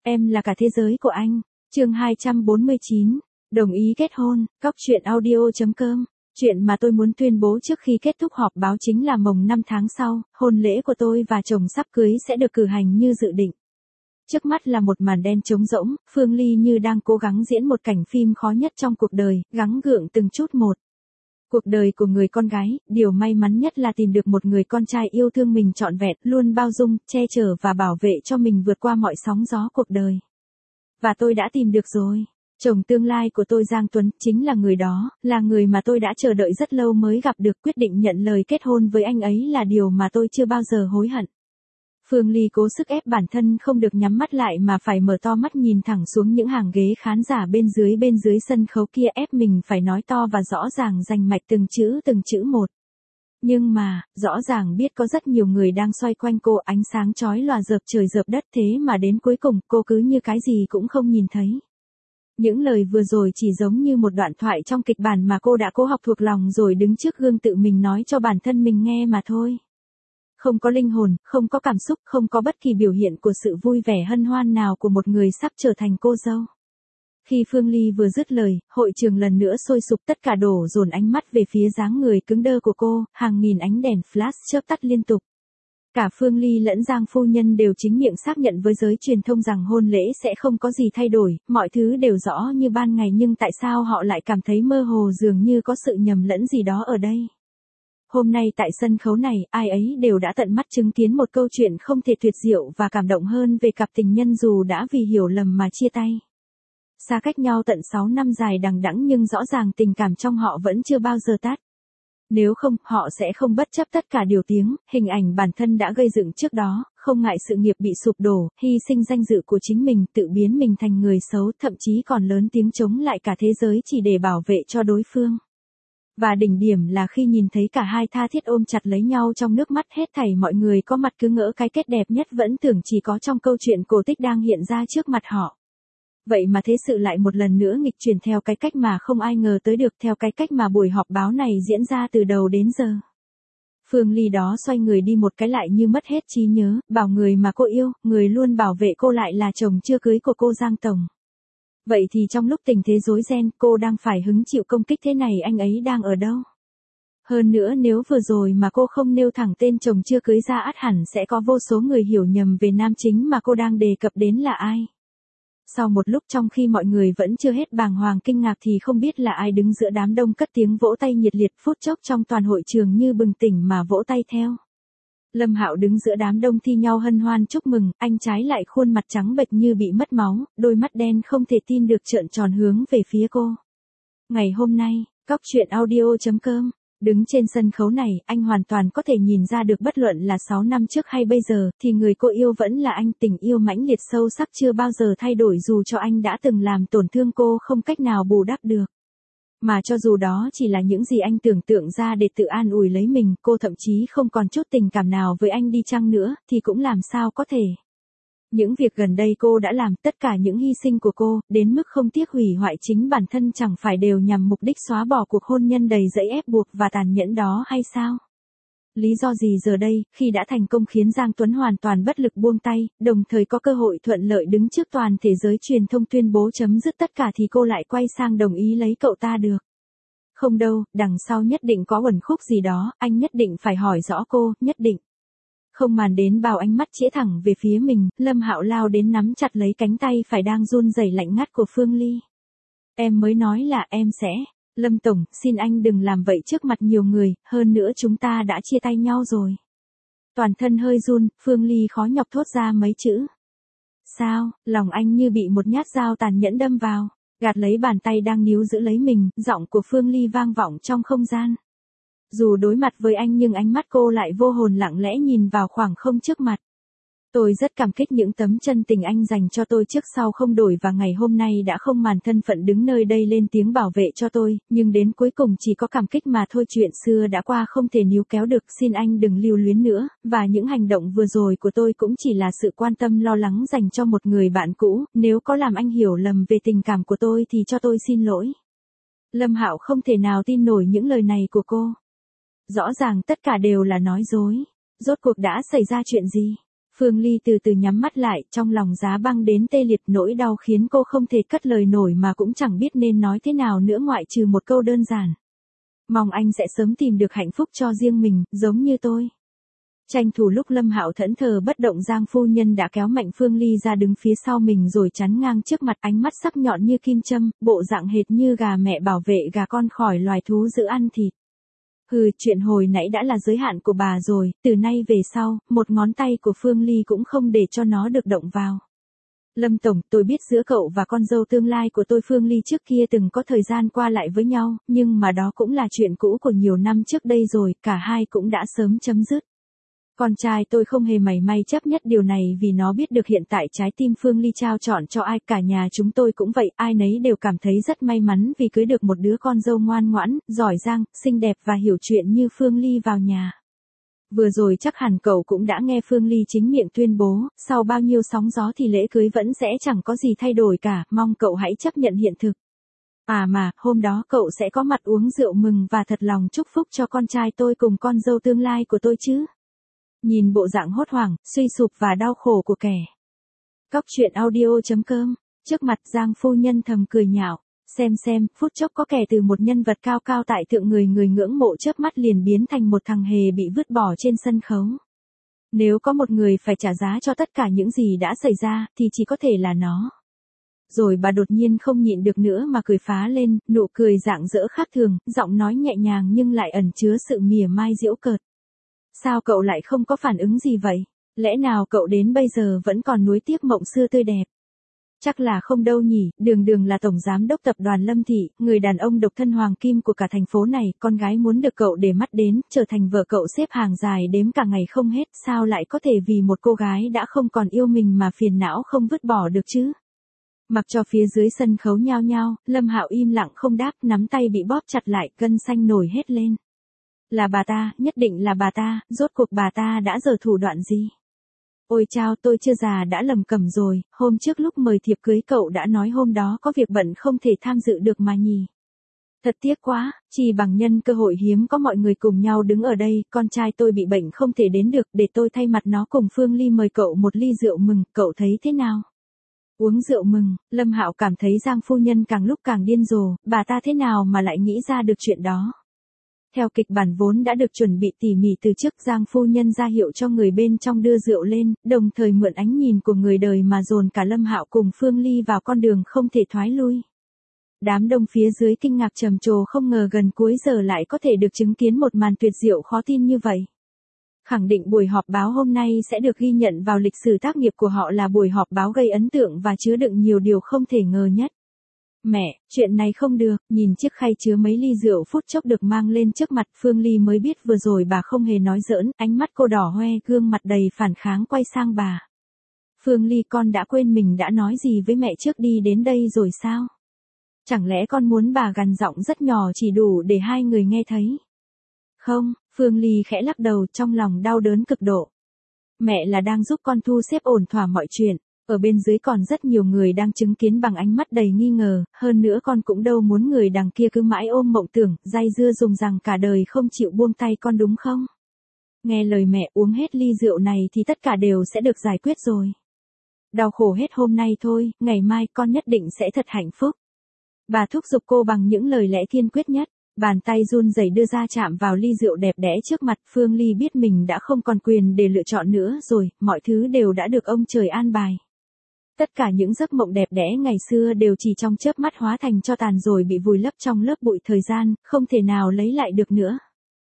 Em là cả thế giới của anh. Chương 249. Đồng ý kết hôn. Cóc truyện audio.com. Chuyện mà tôi muốn tuyên bố trước khi kết thúc họp báo chính là mồng 5 tháng sau, hôn lễ của tôi và chồng sắp cưới sẽ được cử hành như dự định. Trước mắt là một màn đen trống rỗng, Phương Ly như đang cố gắng diễn một cảnh phim khó nhất trong cuộc đời, gắng gượng từng chút một. Cuộc đời của người con gái, điều may mắn nhất là tìm được một người con trai yêu thương mình trọn vẹn, luôn bao dung, che chở và bảo vệ cho mình vượt qua mọi sóng gió cuộc đời. Và tôi đã tìm được rồi. Chồng tương lai của tôi Giang Tuấn, chính là người đó, là người mà tôi đã chờ đợi rất lâu mới gặp được. Quyết định nhận lời kết hôn với anh ấy là điều mà tôi chưa bao giờ hối hận. Phương Ly cố sức ép bản thân không được nhắm mắt lại mà phải mở to mắt nhìn thẳng xuống những hàng ghế khán giả bên dưới sân khấu kia, ép mình phải nói to và rõ ràng rành mạch từng chữ một. Nhưng mà, rõ ràng biết có rất nhiều người đang xoay quanh cô, ánh sáng chói lòa rợp trời rợp đất, thế mà đến cuối cùng cô cứ như cái gì cũng không nhìn thấy. Những lời vừa rồi chỉ giống như một đoạn thoại trong kịch bản mà cô đã cố học thuộc lòng rồi đứng trước gương tự mình nói cho bản thân mình nghe mà thôi. Không có linh hồn, không có cảm xúc, không có bất kỳ biểu hiện của sự vui vẻ hân hoan nào của một người sắp trở thành cô dâu. Khi Phương Ly vừa dứt lời, hội trường lần nữa sôi sục, tất cả đổ dồn ánh mắt về phía dáng người cứng đơ của cô, hàng nghìn ánh đèn flash chớp tắt liên tục. Cả Phương Ly lẫn Giang phu nhân đều chính miệng xác nhận với giới truyền thông rằng hôn lễ sẽ không có gì thay đổi, mọi thứ đều rõ như ban ngày, nhưng tại sao họ lại cảm thấy mơ hồ, dường như có sự nhầm lẫn gì đó ở đây. Hôm nay tại sân khấu này, ai ấy đều đã tận mắt chứng kiến một câu chuyện không thể tuyệt diệu và cảm động hơn về cặp tình nhân dù đã vì hiểu lầm mà chia tay. Xa cách nhau tận 6 năm dài đằng đẵng nhưng rõ ràng tình cảm trong họ vẫn chưa bao giờ tắt. Nếu không, họ sẽ không bất chấp tất cả điều tiếng, hình ảnh bản thân đã gây dựng trước đó, không ngại sự nghiệp bị sụp đổ, hy sinh danh dự của chính mình, tự biến mình thành người xấu, thậm chí còn lớn tiếng chống lại cả thế giới chỉ để bảo vệ cho đối phương. Và đỉnh điểm là khi nhìn thấy cả hai tha thiết ôm chặt lấy nhau trong nước mắt, hết thảy mọi người có mặt cứ ngỡ cái kết đẹp nhất vẫn tưởng chỉ có trong câu chuyện cổ tích đang hiện ra trước mặt họ. Vậy mà thế sự lại một lần nữa nghịch chuyển theo cái cách mà không ai ngờ tới được, theo cái cách mà buổi họp báo này diễn ra từ đầu đến giờ. Phương Ly đó xoay người đi một cái lại như mất hết trí nhớ, bảo người mà cô yêu, người luôn bảo vệ cô lại là chồng chưa cưới của cô Giang Tổng. Vậy thì trong lúc tình thế rối ren, cô đang phải hứng chịu công kích thế này, anh ấy đang ở đâu? Hơn nữa nếu vừa rồi mà cô không nêu thẳng tên chồng chưa cưới ra, ắt hẳn sẽ có vô số người hiểu nhầm về nam chính mà cô đang đề cập đến là ai. Sau một lúc, trong khi mọi người vẫn chưa hết bàng hoàng kinh ngạc thì không biết là ai đứng giữa đám đông cất tiếng vỗ tay nhiệt liệt, phút chốc trong toàn hội trường như bừng tỉnh mà vỗ tay theo. Lâm Hạo đứng giữa đám đông thi nhau hân hoan chúc mừng, anh trái lại khuôn mặt trắng bệch như bị mất máu, đôi mắt đen không thể tin được trợn tròn hướng về phía cô. Ngày hôm nay, Cóc truyện audio.com. Đứng trên sân khấu này, anh hoàn toàn có thể nhìn ra được bất luận là 6 năm trước hay bây giờ, thì người cô yêu vẫn là anh, tình yêu mãnh liệt sâu sắc chưa bao giờ thay đổi dù cho anh đã từng làm tổn thương cô không cách nào bù đắp được. Mà cho dù đó chỉ là những gì anh tưởng tượng ra để tự an ủi lấy mình, cô thậm chí không còn chút tình cảm nào với anh đi chăng nữa, thì cũng làm sao có thể. Những việc gần đây cô đã làm, tất cả những hy sinh của cô, đến mức không tiếc hủy hoại chính bản thân, chẳng phải đều nhằm mục đích xóa bỏ cuộc hôn nhân đầy dẫy ép buộc và tàn nhẫn đó hay sao? Lý do gì giờ đây, khi đã thành công khiến Giang Tuấn hoàn toàn bất lực buông tay, đồng thời có cơ hội thuận lợi đứng trước toàn thế giới truyền thông tuyên bố chấm dứt tất cả, thì cô lại quay sang đồng ý lấy cậu ta được? Không đâu, đằng sau nhất định có uẩn khúc gì đó, anh nhất định phải hỏi rõ cô, nhất định. Không màn đến bao ánh mắt chĩa thẳng về phía mình, Lâm Hạo lao đến nắm chặt lấy cánh tay phải đang run rẩy lạnh ngắt của Phương Ly. Em mới nói là em sẽ. Lâm Tổng, xin anh đừng làm vậy trước mặt nhiều người, hơn nữa chúng ta đã chia tay nhau rồi. Toàn thân hơi run, Phương Ly khó nhọc thốt ra mấy chữ. Sao? Lòng anh như bị một nhát dao tàn nhẫn đâm vào, gạt lấy bàn tay đang níu giữ lấy mình, giọng của Phương Ly vang vọng trong không gian. Dù đối mặt với anh nhưng ánh mắt cô lại vô hồn lặng lẽ nhìn vào khoảng không trước mặt. Tôi rất cảm kích những tấm chân tình anh dành cho tôi trước sau không đổi, và ngày hôm nay đã không màn thân phận đứng nơi đây lên tiếng bảo vệ cho tôi, nhưng đến cuối cùng chỉ có cảm kích mà thôi, chuyện xưa đã qua không thể níu kéo được, xin anh đừng lưu luyến nữa, và những hành động vừa rồi của tôi cũng chỉ là sự quan tâm lo lắng dành cho một người bạn cũ, nếu có làm anh hiểu lầm về tình cảm của tôi thì cho tôi xin lỗi. Lâm Hạo không thể nào tin nổi những lời này của cô. Rõ ràng tất cả đều là nói dối. Rốt cuộc đã xảy ra chuyện gì? Phương Ly từ từ nhắm mắt lại, trong lòng giá băng đến tê liệt, nỗi đau khiến cô không thể cất lời nổi mà cũng chẳng biết nên nói thế nào nữa ngoại trừ một câu đơn giản. Mong anh sẽ sớm tìm được hạnh phúc cho riêng mình, giống như tôi. Tranh thủ lúc Lâm Hạo thẫn thờ bất động, Giang phu nhân đã kéo mạnh Phương Ly ra đứng phía sau mình rồi chắn ngang trước mặt, ánh mắt sắc nhọn như kim châm, bộ dạng hệt như gà mẹ bảo vệ gà con khỏi loài thú dữ ăn thịt. Chuyện hồi nãy đã là giới hạn của bà rồi, từ nay về sau, một ngón tay của Phương Ly cũng không để cho nó được động vào. Lâm Tổng, tôi biết giữa cậu và con dâu tương lai của tôi Phương Ly trước kia từng có thời gian qua lại với nhau, nhưng mà đó cũng là chuyện cũ của nhiều năm trước đây rồi, cả hai cũng đã sớm chấm dứt. Con trai tôi không hề mảy may chấp nhất điều này vì nó biết được hiện tại trái tim Phương Ly trao trọn cho ai, cả nhà chúng tôi cũng vậy, ai nấy đều cảm thấy rất may mắn vì cưới được một đứa con dâu ngoan ngoãn, giỏi giang, xinh đẹp và hiểu chuyện như Phương Ly vào nhà. Vừa rồi chắc hẳn cậu cũng đã nghe Phương Ly chính miệng tuyên bố, sau bao nhiêu sóng gió thì lễ cưới vẫn sẽ chẳng có gì thay đổi cả, mong cậu hãy chấp nhận hiện thực. Mà, hôm đó cậu sẽ có mặt uống rượu mừng và thật lòng chúc phúc cho con trai tôi cùng con dâu tương lai của tôi chứ. Nhìn bộ dạng hốt hoảng, suy sụp và đau khổ của kẻ. Cóc truyện audio.com, trước mặt Giang phu nhân thầm cười nhạo, xem, phút chốc có kẻ từ một nhân vật cao cao tại thượng người ngưỡng mộ chớp mắt liền biến thành một thằng hề bị vứt bỏ trên sân khấu. Nếu có một người phải trả giá cho tất cả những gì đã xảy ra, thì chỉ có thể là nó. Rồi bà đột nhiên không nhịn được nữa mà cười phá lên, nụ cười rạng rỡ khác thường, giọng nói nhẹ nhàng nhưng lại ẩn chứa sự mỉa mai giễu cợt. Sao cậu lại không có phản ứng gì vậy? Lẽ nào cậu đến bây giờ vẫn còn nuối tiếc mộng xưa tươi đẹp? Chắc là không đâu nhỉ, Đường là tổng giám đốc tập đoàn Lâm Thị, người đàn ông độc thân hoàng kim của cả thành phố này, con gái muốn được cậu để mắt đến, trở thành vợ cậu xếp hàng dài đếm cả ngày không hết, sao lại có thể vì một cô gái đã không còn yêu mình mà phiền não không vứt bỏ được chứ? Mặc cho phía dưới sân khấu nhao nhao, Lâm Hạo im lặng không đáp, nắm tay bị bóp chặt lại, gân xanh nổi hết lên. Là bà ta, nhất định là bà ta, rốt cuộc bà ta đã giở thủ đoạn gì? Ôi chao, tôi chưa già đã lầm cẩm rồi, hôm trước lúc mời thiệp cưới cậu đã nói hôm đó có việc bận không thể tham dự được mà nhỉ. Thật tiếc quá, chỉ bằng nhân cơ hội hiếm có mọi người cùng nhau đứng ở đây, con trai tôi bị bệnh không thể đến được, để tôi thay mặt nó cùng Phương Ly mời cậu một ly rượu mừng, cậu thấy thế nào? Uống rượu mừng, Lâm Hạo cảm thấy Giang phu nhân càng lúc càng điên rồ, bà ta thế nào mà lại nghĩ ra được chuyện đó? Theo kịch bản vốn đã được chuẩn bị tỉ mỉ từ trước, Giang phu nhân ra hiệu cho người bên trong đưa rượu lên, đồng thời mượn ánh nhìn của người đời mà dồn cả Lâm Hạo cùng Phương Ly vào con đường không thể thoái lui. Đám đông phía dưới kinh ngạc trầm trồ, không ngờ gần cuối giờ lại có thể được chứng kiến một màn tuyệt diệu khó tin như vậy. Khẳng định buổi họp báo hôm nay sẽ được ghi nhận vào lịch sử tác nghiệp của họ là buổi họp báo gây ấn tượng và chứa đựng nhiều điều không thể ngờ nhất. Mẹ, chuyện này không được, nhìn chiếc khay chứa mấy ly rượu phút chốc được mang lên trước mặt, Phương Ly mới biết vừa rồi bà không hề nói giỡn, ánh mắt cô đỏ hoe, gương mặt đầy phản kháng quay sang bà. Phương Ly, con đã quên mình đã nói gì với mẹ trước đi đến đây rồi sao? Chẳng lẽ con muốn? Bà gằn giọng rất nhỏ chỉ đủ để hai người nghe thấy. Không, Phương Ly khẽ lắc đầu, trong lòng đau đớn cực độ. Mẹ là đang giúp con thu xếp ổn thỏa mọi chuyện. Ở bên dưới còn rất nhiều người đang chứng kiến bằng ánh mắt đầy nghi ngờ, hơn nữa con cũng đâu muốn người đằng kia cứ mãi ôm mộng tưởng, dây dưa dùng rằng cả đời không chịu buông tay con đúng không? Nghe lời mẹ, uống hết ly rượu này thì tất cả đều sẽ được giải quyết rồi. Đau khổ hết hôm nay thôi, ngày mai con nhất định sẽ thật hạnh phúc. Bà thúc giục cô bằng những lời lẽ kiên quyết nhất. Bàn tay run rẩy đưa ra chạm vào ly rượu đẹp đẽ trước mặt, Phương Ly biết mình đã không còn quyền để lựa chọn nữa rồi, mọi thứ đều đã được ông trời an bài. Tất cả những giấc mộng đẹp đẽ ngày xưa đều chỉ trong chớp mắt hóa thành tro tàn rồi bị vùi lấp trong lớp bụi thời gian, không thể nào lấy lại được nữa.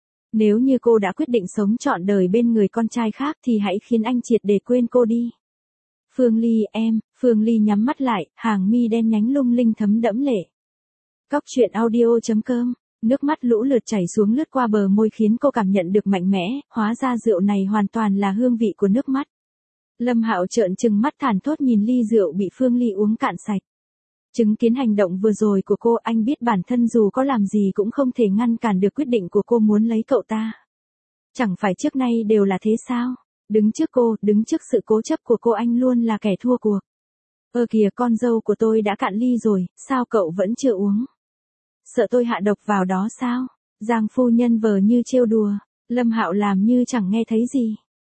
Nếu như cô đã quyết định sống trọn đời bên người con trai khác thì hãy khiến anh triệt để quên cô đi. Phương Ly, em, Phương Ly nhắm mắt lại, hàng mi đen nhánh lung linh thấm đẫm lệ. Cóc truyện audio.com, nước mắt lũ lượt chảy xuống lướt qua bờ môi khiến cô cảm nhận được mạnh mẽ, hóa ra rượu này hoàn toàn là hương vị của nước mắt. Lâm Hạo trợn trừng mắt thản thốt nhìn ly rượu bị Phương Ly uống cạn sạch. Chứng kiến hành động vừa rồi của cô, anh biết bản thân dù có làm gì cũng không thể ngăn cản được quyết định của cô muốn lấy cậu ta. Chẳng phải trước nay đều là thế sao? Đứng trước cô, đứng trước sự cố chấp của cô, anh luôn là kẻ thua cuộc. Kìa, con dâu của tôi đã cạn ly rồi, sao cậu vẫn chưa uống? Sợ tôi hạ độc vào đó sao? Giang phu nhân vờ như trêu đùa, Lâm Hạo làm như chẳng nghe thấy gì.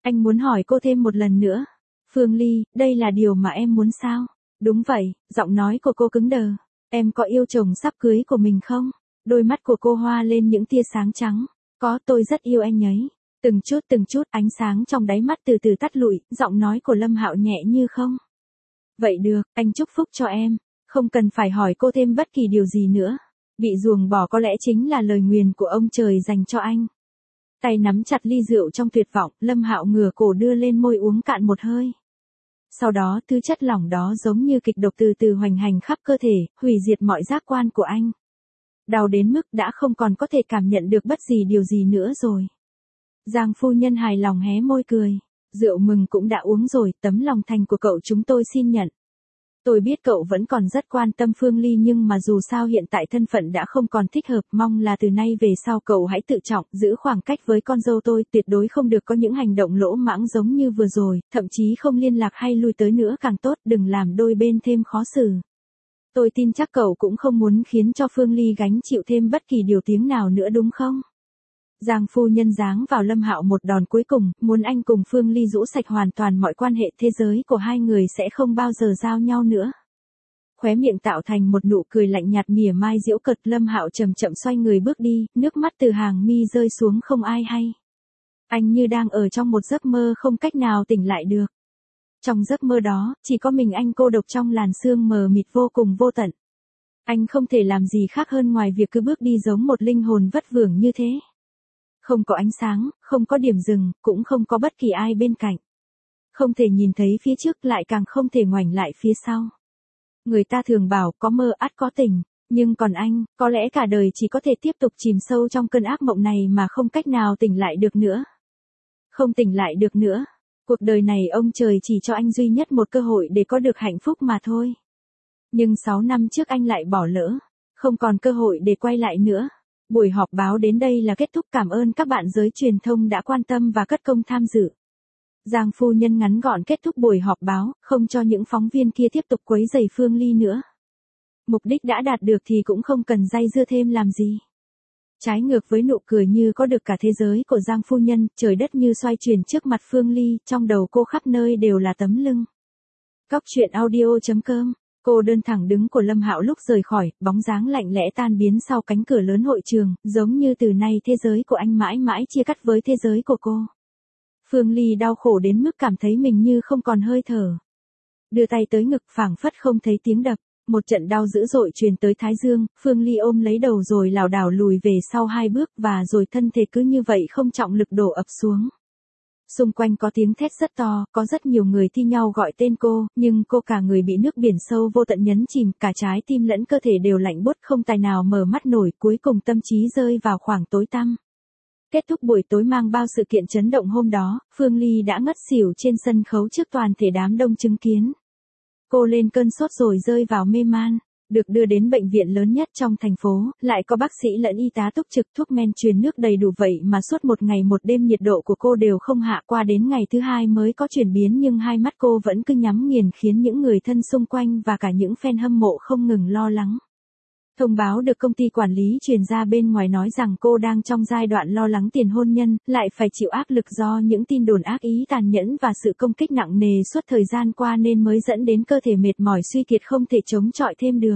Anh muốn hỏi cô thêm một lần nữa. Phương Ly, đây là điều mà em muốn sao? Đúng vậy, giọng nói của cô cứng đờ. Em có yêu chồng sắp cưới của mình không? Đôi mắt của cô hoa lên những tia sáng trắng. Có, tôi rất yêu anh ấy. Từng chút ánh sáng trong đáy mắt từ từ tắt lụi, giọng nói của Lâm Hạo nhẹ như không. Vậy được, anh chúc phúc cho em. Không cần phải hỏi cô thêm bất kỳ điều gì nữa. Bị ruồng bỏ có lẽ chính là lời nguyền của ông trời dành cho anh. Tay nắm chặt ly rượu trong tuyệt vọng, Lâm Hạo ngửa cổ đưa lên môi uống cạn một hơi. Sau đó thứ chất lỏng đó giống như kịch độc từ từ hoành hành khắp cơ thể, hủy diệt mọi giác quan của anh. Đau đến mức đã không còn có thể cảm nhận được bất kỳ điều gì nữa rồi. Giang phu nhân hài lòng hé môi cười. Rượu mừng cũng đã uống rồi, tấm lòng thành của cậu chúng tôi xin nhận. Tôi biết cậu vẫn còn rất quan tâm Phương Ly nhưng mà dù sao hiện tại thân phận đã không còn thích hợp, mong là từ nay về sau cậu hãy tự trọng, giữ khoảng cách với con dâu tôi, tuyệt đối không được có những hành động lỗ mãng giống như vừa rồi, thậm chí không liên lạc hay lui tới nữa càng tốt, đừng làm đôi bên thêm khó xử. Tôi tin chắc cậu cũng không muốn khiến cho Phương Ly gánh chịu thêm bất kỳ điều tiếng nào nữa đúng không? Giang phu nhân giáng vào Lâm Hạo một đòn cuối cùng, muốn anh cùng Phương Ly rũ sạch hoàn toàn mọi quan hệ, thế giới của hai người sẽ không bao giờ giao nhau nữa. Khóe miệng tạo thành một nụ cười lạnh nhạt mỉa mai giễu cợt, Lâm Hạo chậm chậm xoay người bước đi, nước mắt từ hàng mi rơi xuống không ai hay. Anh như đang ở trong một giấc mơ không cách nào tỉnh lại được. Trong giấc mơ đó, chỉ có mình anh cô độc trong làn sương mờ mịt vô cùng vô tận. Anh không thể làm gì khác hơn ngoài việc cứ bước đi giống một linh hồn vất vưởng như thế. Không có ánh sáng, không có điểm dừng, cũng không có bất kỳ ai bên cạnh. Không thể nhìn thấy phía trước, lại càng không thể ngoảnh lại phía sau. Người ta thường bảo có mơ ắt có tình, nhưng còn anh, có lẽ cả đời chỉ có thể tiếp tục chìm sâu trong cơn ác mộng này mà không cách nào tỉnh lại được nữa. Không tỉnh lại được nữa. Cuộc đời này ông trời chỉ cho anh duy nhất một cơ hội để có được hạnh phúc mà thôi. Nhưng 6 năm trước anh lại bỏ lỡ, không còn cơ hội để quay lại nữa. Buổi họp báo đến đây là kết thúc, cảm ơn các bạn giới truyền thông đã quan tâm và cất công tham dự. Giang phu nhân ngắn gọn kết thúc buổi họp báo, không cho những phóng viên kia tiếp tục quấy rầy Phương Ly nữa. Mục đích đã đạt được thì cũng không cần day dưa thêm làm gì. Trái ngược với nụ cười như có được cả thế giới của Giang phu nhân, trời đất như xoay chuyển trước mặt Phương Ly, trong đầu cô khắp nơi đều là tấm lưng. Cóc truyện audio.com. Cô đơn thẳng đứng của Lâm Hạo lúc rời khỏi, bóng dáng lạnh lẽ tan biến sau cánh cửa lớn hội trường, giống như từ nay thế giới của anh mãi mãi chia cắt với thế giới của cô. Phương Ly đau khổ đến mức cảm thấy mình như không còn hơi thở. Đưa tay tới ngực, phảng phất không thấy tiếng đập. Một trận đau dữ dội truyền tới thái dương, Phương Ly ôm lấy đầu rồi lảo đảo lùi về sau 2 bước và rồi thân thể cứ như vậy không trọng lực đổ ập xuống. Xung quanh có tiếng thét rất to, có rất nhiều người thi nhau gọi tên cô, nhưng cô cả người bị nước biển sâu vô tận nhấn chìm, cả trái tim lẫn cơ thể đều lạnh buốt không tài nào mở mắt nổi, cuối cùng tâm trí rơi vào khoảng tối tăm. Kết thúc buổi tối mang bao sự kiện chấn động hôm đó, Phương Ly đã ngất xỉu trên sân khấu trước toàn thể đám đông chứng kiến. Cô lên cơn sốt rồi rơi vào mê man. Được đưa đến bệnh viện lớn nhất trong thành phố, lại có bác sĩ lẫn y tá túc trực, thuốc men truyền nước đầy đủ, vậy mà suốt một ngày một đêm nhiệt độ của cô đều không hạ, qua đến ngày thứ 2 mới có chuyển biến, nhưng hai mắt cô vẫn cứ nhắm nghiền khiến những người thân xung quanh và cả những fan hâm mộ không ngừng lo lắng. Thông báo được công ty quản lý truyền ra bên ngoài nói rằng cô đang trong giai đoạn lo lắng tiền hôn nhân, lại phải chịu áp lực do những tin đồn ác ý tàn nhẫn và sự công kích nặng nề suốt thời gian qua nên mới dẫn đến cơ thể mệt mỏi suy kiệt không thể chống chọi thêm được.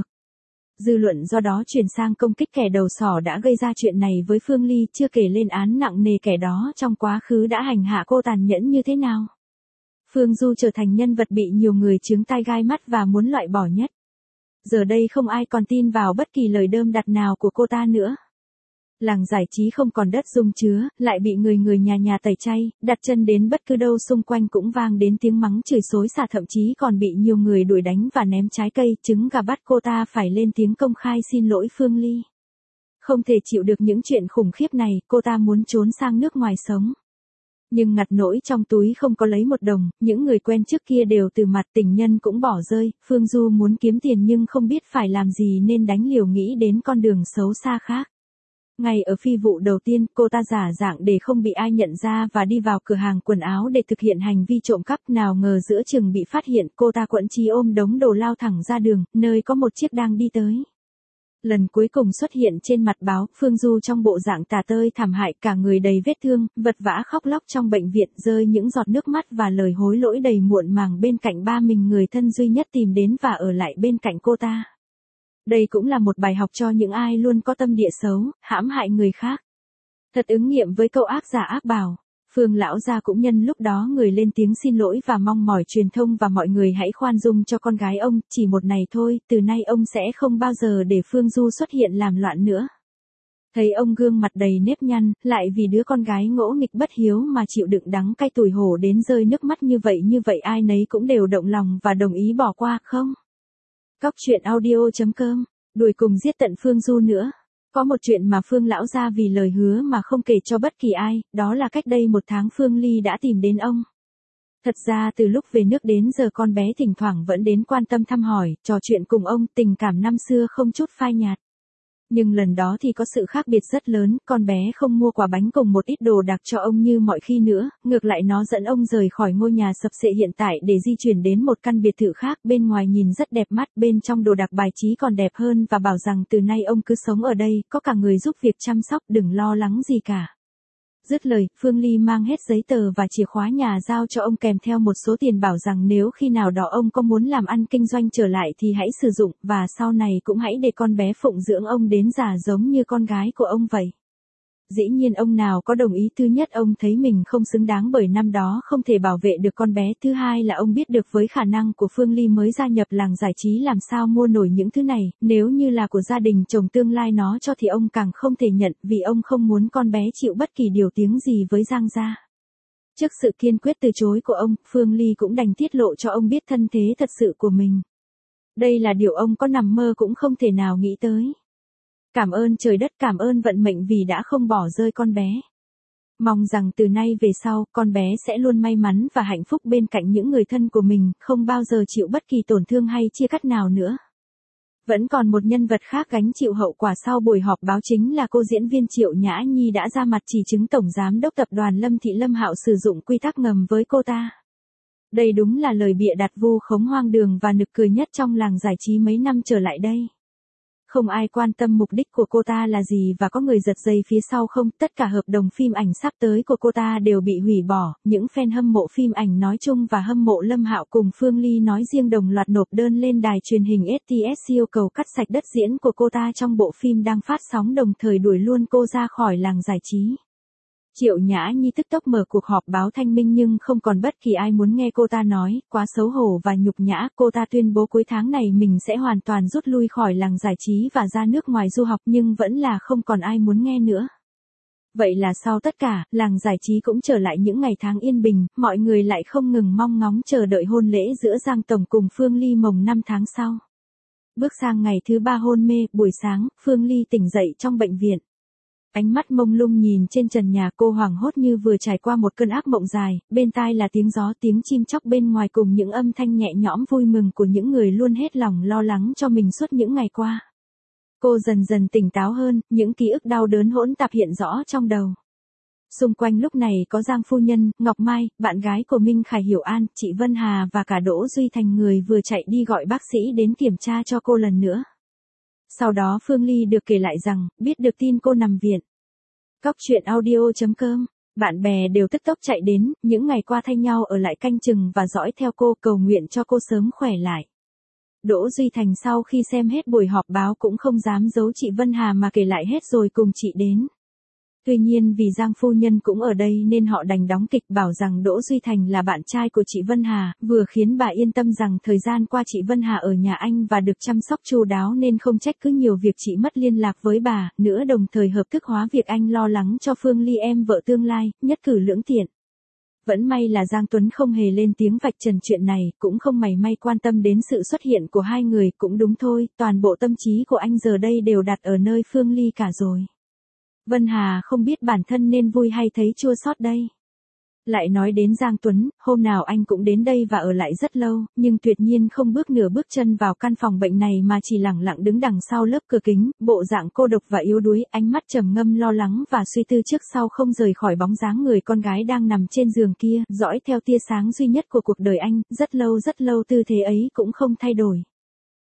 Dư luận do đó chuyển sang công kích kẻ đầu sỏ đã gây ra chuyện này với Phương Ly, chưa kể lên án nặng nề kẻ đó trong quá khứ đã hành hạ cô tàn nhẫn như thế nào. Phương Du trở thành nhân vật bị nhiều người chướng tai gai mắt và muốn loại bỏ nhất. Giờ đây không ai còn tin vào bất kỳ lời đơm đặt nào của cô ta nữa. Làng giải trí không còn đất dung chứa, lại bị người nhà tẩy chay, đặt chân đến bất cứ đâu xung quanh cũng vang đến tiếng mắng chửi xối xả, thậm chí còn bị nhiều người đuổi đánh và ném trái cây, trứng gà, bắt cô ta phải lên tiếng công khai xin lỗi Phương Ly. Không thể chịu được những chuyện khủng khiếp này, cô ta muốn trốn sang nước ngoài sống. Nhưng ngặt nỗi trong túi không có lấy một đồng, những người quen trước kia đều từ mặt, tình nhân cũng bỏ rơi, Phương Du muốn kiếm tiền nhưng không biết phải làm gì nên đánh liều nghĩ đến con đường xấu xa khác. Ngày ở phi vụ đầu tiên, cô ta giả dạng để không bị ai nhận ra và đi vào cửa hàng quần áo để thực hiện hành vi trộm cắp, nào ngờ giữa chừng bị phát hiện, cô ta quẫn chí ôm đống đồ lao thẳng ra đường, nơi có một chiếc đang đi tới. Lần cuối cùng xuất hiện trên mặt báo, Phương Du trong bộ dạng tả tơi thảm hại, cả người đầy vết thương, vật vã khóc lóc trong bệnh viện, rơi những giọt nước mắt và lời hối lỗi đầy muộn màng bên cạnh ba mình, người thân duy nhất tìm đến và ở lại bên cạnh cô ta. Đây cũng là một bài học cho những ai luôn có tâm địa xấu, hãm hại người khác. Thật ứng nghiệm với câu ác giả ác bảo. Phương lão gia cũng nhân lúc đó người lên tiếng xin lỗi và mong mỏi truyền thông và mọi người hãy khoan dung cho con gái ông, chỉ một này thôi, từ nay ông sẽ không bao giờ để Phương Du xuất hiện làm loạn nữa. Thấy ông gương mặt đầy nếp nhăn, lại vì đứa con gái ngỗ nghịch bất hiếu mà chịu đựng đắng cay tủi hổ đến rơi nước mắt như vậy ai nấy cũng đều động lòng và đồng ý bỏ qua không? Cóc truyện audio.com, đuổi cùng giết tận Phương Du nữa. Có một chuyện mà Phương lão gia vì lời hứa mà không kể cho bất kỳ ai, đó là cách đây 1 tháng Phương Ly đã tìm đến ông. Thật ra từ lúc về nước đến giờ con bé thỉnh thoảng vẫn đến quan tâm thăm hỏi, trò chuyện cùng ông, tình cảm năm xưa không chút phai nhạt. Nhưng lần đó thì có sự khác biệt rất lớn, con bé không mua quà bánh cùng một ít đồ đặc cho ông như mọi khi nữa, ngược lại nó dẫn ông rời khỏi ngôi nhà sập xệ hiện tại để di chuyển đến một căn biệt thự khác, bên ngoài nhìn rất đẹp mắt, bên trong đồ đạc bài trí còn đẹp hơn và bảo rằng từ nay ông cứ sống ở đây, có cả người giúp việc chăm sóc, đừng lo lắng gì cả. Dứt lời, Phương Ly mang hết giấy tờ và chìa khóa nhà giao cho ông kèm theo một số tiền, bảo rằng nếu khi nào đó ông có muốn làm ăn kinh doanh trở lại thì hãy sử dụng, và sau này cũng hãy để con bé phụng dưỡng ông đến già giống như con gái của ông vậy. Dĩ nhiên ông nào có đồng ý, thứ nhất ông thấy mình không xứng đáng bởi năm đó không thể bảo vệ được con bé, thứ hai là ông biết được với khả năng của Phương Ly mới gia nhập làng giải trí làm sao mua nổi những thứ này, nếu như là của gia đình chồng tương lai nó cho thì ông càng không thể nhận, vì ông không muốn con bé chịu bất kỳ điều tiếng gì với Giang gia. Trước sự kiên quyết từ chối của ông, Phương Ly cũng đành tiết lộ cho ông biết thân thế thật sự của mình. Đây là điều ông có nằm mơ cũng không thể nào nghĩ tới. Cảm ơn trời đất, cảm ơn vận mệnh vì đã không bỏ rơi con bé. Mong rằng từ nay về sau, con bé sẽ luôn may mắn và hạnh phúc bên cạnh những người thân của mình, không bao giờ chịu bất kỳ tổn thương hay chia cắt nào nữa. Vẫn còn một nhân vật khác gánh chịu hậu quả sau buổi họp báo, chính là cô diễn viên Triệu Nhã Nhi đã ra mặt chỉ trích Tổng Giám đốc Tập đoàn Lâm Thị Lâm Hạo sử dụng quy tắc ngầm với cô ta. Đây đúng là lời bịa đặt vu khống hoang đường và nực cười nhất trong làng giải trí mấy năm trở lại đây. Không ai quan tâm mục đích của cô ta là gì và có người giật dây phía sau không, tất cả hợp đồng phim ảnh sắp tới của cô ta đều bị hủy bỏ, những fan hâm mộ phim ảnh nói chung và hâm mộ Lâm Hạo cùng Phương Ly nói riêng đồng loạt nộp đơn lên đài truyền hình STS yêu cầu cắt sạch đất diễn của cô ta trong bộ phim đang phát sóng, đồng thời đuổi luôn cô ra khỏi làng giải trí. Triệu Nhã Nhi tức tốc mở cuộc họp báo thanh minh nhưng không còn bất kỳ ai muốn nghe cô ta nói, quá xấu hổ và nhục nhã, cô ta tuyên bố cuối tháng này mình sẽ hoàn toàn rút lui khỏi làng giải trí và ra nước ngoài du học, nhưng vẫn là không còn ai muốn nghe nữa. Vậy là sau tất cả, làng giải trí cũng trở lại những ngày tháng yên bình, mọi người lại không ngừng mong ngóng chờ đợi hôn lễ giữa Giang Tổng cùng Phương Ly mồng 5 tháng sau. Bước sang ngày thứ 3 hôn mê, buổi sáng, Phương Ly tỉnh dậy trong bệnh viện. Ánh mắt mông lung nhìn trên trần nhà, cô hoảng hốt như vừa trải qua một cơn ác mộng dài, bên tai là tiếng gió, tiếng chim chóc bên ngoài cùng những âm thanh nhẹ nhõm vui mừng của những người luôn hết lòng lo lắng cho mình suốt những ngày qua. Cô dần dần tỉnh táo hơn, những ký ức đau đớn hỗn tạp hiện rõ trong đầu. Xung quanh lúc này có Giang phu nhân, Ngọc Mai, bạn gái của Minh Khải, Hiểu An, chị Vân Hà và cả Đỗ Duy Thành, người vừa chạy đi gọi bác sĩ đến kiểm tra cho cô lần nữa. Sau đó Phương Ly được kể lại rằng, biết được tin cô nằm viện. Cóc truyện audio.com, bạn bè đều tức tốc chạy đến, những ngày qua thay nhau ở lại canh chừng và dõi theo cô, cầu nguyện cho cô sớm khỏe lại. Đỗ Duy Thành sau khi xem hết buổi họp báo cũng không dám giấu chị Vân Hà mà kể lại hết rồi cùng chị đến. Tuy nhiên vì Giang phu nhân cũng ở đây nên họ đành đóng kịch bảo rằng Đỗ Duy Thành là bạn trai của chị Vân Hà, vừa khiến bà yên tâm rằng thời gian qua chị Vân Hà ở nhà anh và được chăm sóc chu đáo nên không trách cứ nhiều việc chị mất liên lạc với bà, nữa đồng thời hợp thức hóa việc anh lo lắng cho Phương Ly em vợ tương lai, nhất cử lưỡng tiện. Vẫn may là Giang Tuấn không hề lên tiếng vạch trần chuyện này, cũng không mảy may quan tâm đến sự xuất hiện của hai người, cũng đúng thôi, toàn bộ tâm trí của anh giờ đây đều đặt ở nơi Phương Ly cả rồi. Vân Hà không biết bản thân nên vui hay thấy chua xót đây. Lại nói đến Giang Tuấn, hôm nào anh cũng đến đây và ở lại rất lâu, nhưng tuyệt nhiên không bước nửa bước chân vào căn phòng bệnh này mà chỉ lẳng lặng đứng đằng sau lớp cửa kính, bộ dạng cô độc và yếu đuối, ánh mắt trầm ngâm lo lắng và suy tư trước sau không rời khỏi bóng dáng người con gái đang nằm trên giường kia, dõi theo tia sáng duy nhất của cuộc đời anh, rất lâu tư thế ấy cũng không thay đổi.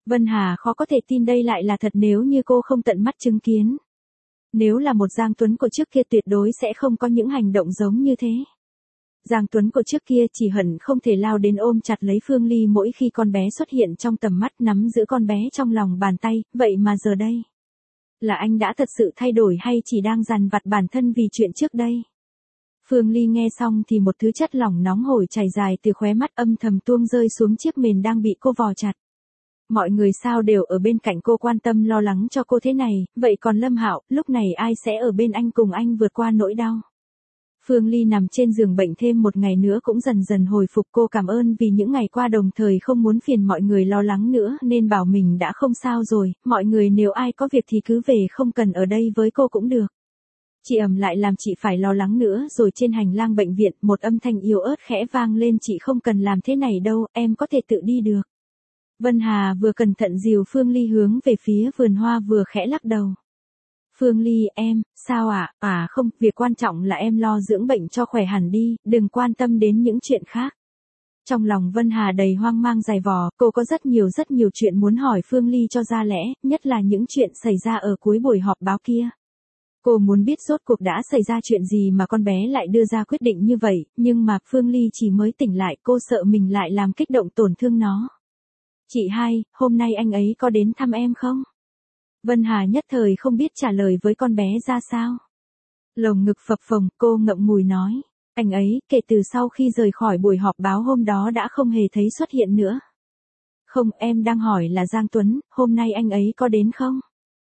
Vân Hà khó có thể tin đây lại là thật nếu như cô không tận mắt chứng kiến. Nếu là một Giang Tuấn của trước kia tuyệt đối sẽ không có những hành động giống như thế. Giang Tuấn của trước kia chỉ hận không thể lao đến ôm chặt lấy Phương Ly mỗi khi con bé xuất hiện trong tầm mắt, nắm giữ con bé trong lòng bàn tay, vậy mà giờ đây. Là anh đã thật sự thay đổi hay chỉ đang dằn vặt bản thân vì chuyện trước đây? Phương Ly nghe xong thì một thứ chất lỏng nóng hổi chảy dài từ khóe mắt âm thầm tuôn rơi xuống chiếc mền đang bị cô vò chặt. Mọi người sao đều ở bên cạnh cô quan tâm lo lắng cho cô thế này, vậy còn Lâm Hạo, lúc này ai sẽ ở bên anh cùng anh vượt qua nỗi đau? Phương Ly nằm trên giường bệnh thêm một ngày nữa cũng dần dần hồi phục, cô cảm ơn vì những ngày qua đồng thời không muốn phiền mọi người lo lắng nữa nên bảo mình đã không sao rồi, mọi người nếu ai có việc thì cứ về không cần ở đây với cô cũng được. Chị ẩm lại làm chị phải lo lắng nữa rồi. Trên hành lang bệnh viện một âm thanh yếu ớt khẽ vang lên, chị không cần làm thế này đâu, em có thể tự đi được. Vân Hà vừa cẩn thận dìu Phương Ly hướng về phía vườn hoa vừa khẽ lắc đầu. Phương Ly, em, sao ạ? Không, việc quan trọng là em lo dưỡng bệnh cho khỏe hẳn đi, đừng quan tâm đến những chuyện khác. Trong lòng Vân Hà đầy hoang mang dày vò, cô có rất nhiều chuyện muốn hỏi Phương Ly cho ra lẽ, nhất là những chuyện xảy ra ở cuối buổi họp báo kia. Cô muốn biết rốt cuộc đã xảy ra chuyện gì mà con bé lại đưa ra quyết định như vậy, nhưng mà Phương Ly chỉ mới tỉnh lại, cô sợ mình lại làm kích động tổn thương nó. Chị hai, hôm nay anh ấy có đến thăm em không? Vân Hà nhất thời không biết trả lời với con bé ra sao. Lồng ngực phập phồng, cô ngậm ngùi nói. Anh ấy, kể từ sau khi rời khỏi buổi họp báo hôm đó đã không hề thấy xuất hiện nữa. Không, em đang hỏi là Giang Tuấn, hôm nay anh ấy có đến không?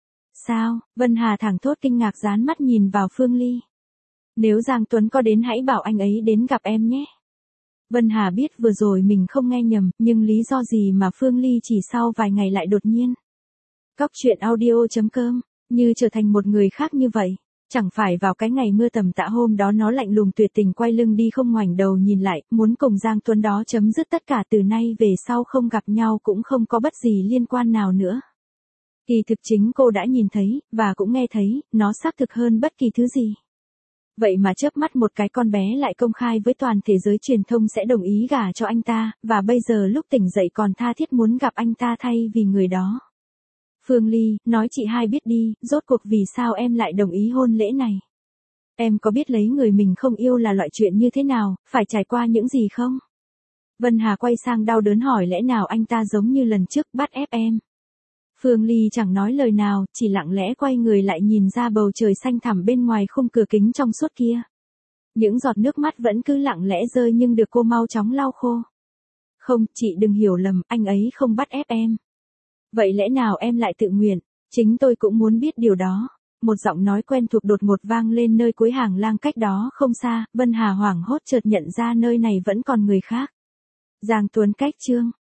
Sao? Vân Hà thảng thốt kinh ngạc dán mắt nhìn vào Phương Ly. Nếu Giang Tuấn có đến hãy bảo anh ấy đến gặp em nhé. Vân Hà biết vừa rồi mình không nghe nhầm, nhưng lý do gì mà Phương Ly chỉ sau vài ngày lại đột nhiên. Cóc truyện audio.com, như trở thành một người khác như vậy. Chẳng phải vào cái ngày mưa tầm tã hôm đó nó lạnh lùng tuyệt tình quay lưng đi không ngoảnh đầu nhìn lại, muốn cùng Giang Tuấn đó chấm dứt tất cả, từ nay về sau không gặp nhau cũng không có bất gì liên quan nào nữa. Kỳ thực chính cô đã nhìn thấy, và cũng nghe thấy, nó xác thực hơn bất kỳ thứ gì. Vậy mà chớp mắt một cái con bé lại công khai với toàn thế giới truyền thông sẽ đồng ý gả cho anh ta, và bây giờ lúc tỉnh dậy còn tha thiết muốn gặp anh ta thay vì người đó. Phương Ly, nói chị hai biết đi, rốt cuộc vì sao em lại đồng ý hôn lễ này? Em có biết lấy người mình không yêu là loại chuyện như thế nào, phải trải qua những gì không? Vân Hà quay sang đau đớn hỏi, lẽ nào anh ta giống như lần trước bắt ép em? Phương Ly chẳng nói lời nào, chỉ lặng lẽ quay người lại nhìn ra bầu trời xanh thẳm bên ngoài khung cửa kính trong suốt kia. Những giọt nước mắt vẫn cứ lặng lẽ rơi nhưng được cô mau chóng lau khô. Không, chị đừng hiểu lầm, anh ấy không bắt ép em. Vậy lẽ nào em lại tự nguyện? Chính tôi cũng muốn biết điều đó. Một giọng nói quen thuộc đột ngột vang lên nơi cuối hàng lang cách đó không xa, Vân Hà hoảng hốt chợt nhận ra nơi này vẫn còn người khác. Giang Tuấn cách Trương.